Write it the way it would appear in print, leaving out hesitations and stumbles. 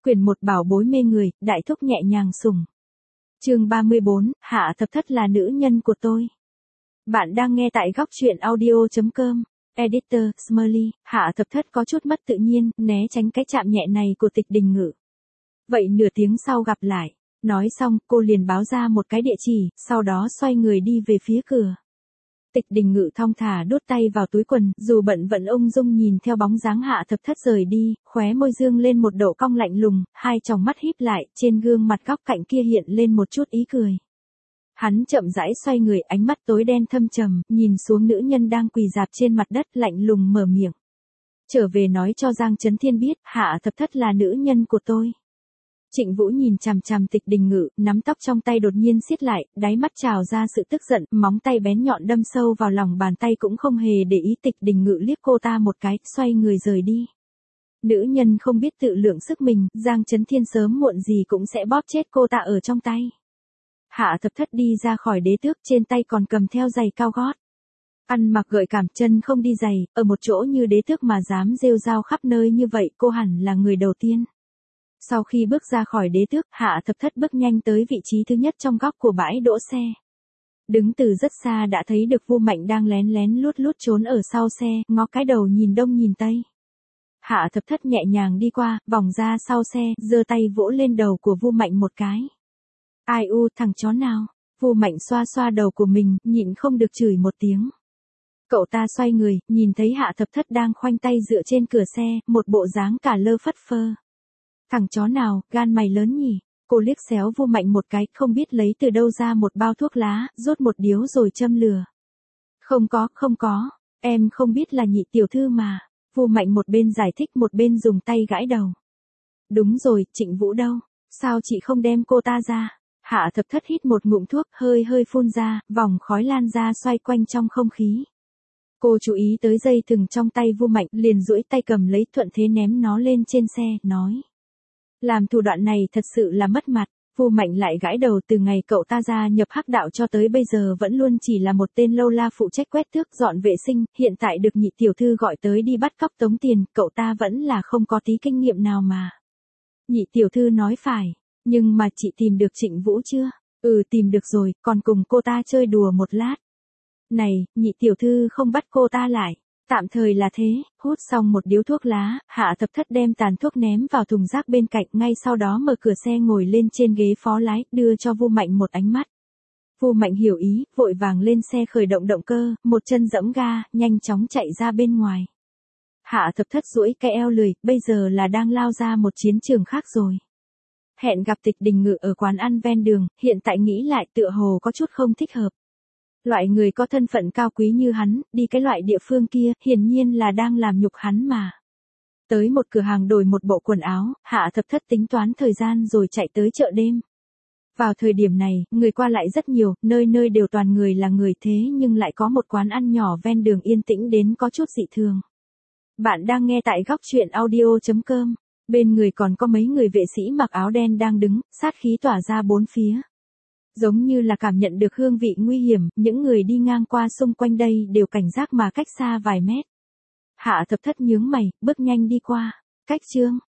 Quyển 1 bảo bối mê người, đại thúc nhẹ nhàng sủng. Chương 34, Hạ Thập Thất là nữ nhân của tôi. Bạn đang nghe tại góc truyện audio.com. Editor, Smiley, Hạ Thập Thất có chút mất tự nhiên, né tránh cái chạm nhẹ này của Tịch Đình Ngự. Vậy nửa tiếng sau gặp lại. Nói xong, cô liền báo ra một cái địa chỉ, sau đó xoay người đi về phía cửa. Tịch Đình Ngự thong thả đút tay vào túi quần, dù bận vận ung dung nhìn theo bóng dáng Hạ Thập Thất rời đi, khóe môi dương lên một độ cong lạnh lùng, hai tròng mắt híp lại, trên gương mặt góc cạnh kia hiện lên một chút ý cười. Hắn chậm rãi xoay người, ánh mắt tối đen thâm trầm, nhìn xuống nữ nhân đang quỳ rạp trên mặt đất, lạnh lùng mở miệng. Trở về nói cho Giang Chấn Thiên biết, Hạ Thập Thất là nữ nhân của tôi. Trịnh Vũ nhìn chằm chằm Tịch Đình Ngự, nắm tóc trong tay đột nhiên siết lại, đáy mắt trào ra sự tức giận, móng tay bén nhọn đâm sâu vào lòng bàn tay, cũng không hề để ý. Tịch Đình Ngự liếc cô ta một cái, xoay người rời đi. Nữ nhân không biết tự lượng sức mình, Giang Chấn Thiên sớm muộn gì cũng sẽ bóp chết cô ta ở trong tay. Hạ Thập Thất đi ra khỏi đế tước, trên tay còn cầm theo giày cao gót. Ăn mặc gợi cảm, chân không đi giày, ở một chỗ như đế tước mà dám rêu rao khắp nơi như vậy, cô hẳn là người đầu tiên. Sau khi bước ra khỏi đế tước, Hạ Thập Thất bước nhanh tới vị trí thứ nhất trong góc của bãi đỗ xe. Đứng từ rất xa đã thấy được Vu Mạnh đang lén lén lút lút trốn ở sau xe, ngó cái đầu nhìn đông nhìn tây. Hạ Thập Thất nhẹ nhàng đi qua, vòng ra sau xe, giơ tay vỗ lên đầu của Vu Mạnh một cái. Ai u, thằng chó nào? Vu Mạnh xoa xoa đầu của mình, nhịn không được chửi một tiếng. Cậu ta xoay người, nhìn thấy Hạ Thập Thất đang khoanh tay dựa trên cửa xe, một bộ dáng cả lơ phất phơ. Thằng chó nào, gan mày lớn nhỉ? Cô liếc xéo Vu Mạnh một cái, không biết lấy từ đâu ra một bao thuốc lá, rút một điếu rồi châm lửa. Không có, em không biết là nhị tiểu thư mà. Vu Mạnh một bên giải thích một bên dùng tay gãi đầu. Đúng rồi, Trịnh Vũ đâu? Sao chị không đem cô ta ra? Hạ Thập Thất hít một ngụm thuốc, hơi phun ra, vòng khói lan ra xoay quanh trong không khí. Cô chú ý tới dây thừng trong tay Vu Mạnh, liền duỗi tay cầm lấy, thuận thế ném nó lên trên xe, nói. Làm thủ đoạn này thật sự là mất mặt. Vu Mạnh lại gãi đầu, từ ngày cậu ta gia nhập hắc đạo cho tới bây giờ vẫn luôn chỉ là một tên lâu la phụ trách quét tước dọn vệ sinh, hiện tại được nhị tiểu thư gọi tới đi bắt cóc tống tiền, cậu ta vẫn là không có tí kinh nghiệm nào mà. Nhị tiểu thư nói phải, nhưng mà chị tìm được Trịnh Vũ chưa? Ừ, tìm được rồi, còn cùng cô ta chơi đùa một lát. Này, nhị tiểu thư không bắt cô ta lại. Tạm thời là thế. Hút xong một điếu thuốc lá, Hạ Thập Thất đem tàn thuốc ném vào thùng rác bên cạnh, ngay sau đó mở cửa xe ngồi lên trên ghế phó lái, đưa cho Vu Mạnh một ánh mắt. Vu Mạnh hiểu ý, vội vàng lên xe khởi động động cơ, một chân giẫm ga, nhanh chóng chạy ra bên ngoài. Hạ Thập Thất duỗi cái eo lười, bây giờ là đang lao ra một chiến trường khác rồi. Hẹn gặp Tịch Đình Ngự ở quán ăn ven đường, hiện tại nghĩ lại tựa hồ có chút không thích hợp. Loại người có thân phận cao quý như hắn, đi cái loại địa phương kia, hiển nhiên là đang làm nhục hắn mà. Tới một cửa hàng đổi một bộ quần áo, Hạ Thập Thất tính toán thời gian rồi chạy tới chợ đêm. Vào thời điểm này, người qua lại rất nhiều, nơi nơi đều toàn người là người, thế nhưng lại có một quán ăn nhỏ ven đường yên tĩnh đến có chút dị thường. Bạn đang nghe tại góc truyện audio.com. Bên người còn có mấy người vệ sĩ mặc áo đen đang đứng, sát khí tỏa ra bốn phía. Giống như là cảm nhận được hương vị nguy hiểm, những người đi ngang qua xung quanh đây đều cảnh giác mà cách xa vài mét. Hạ Thập Thất nhướng mày, bước nhanh đi qua. Cách chương.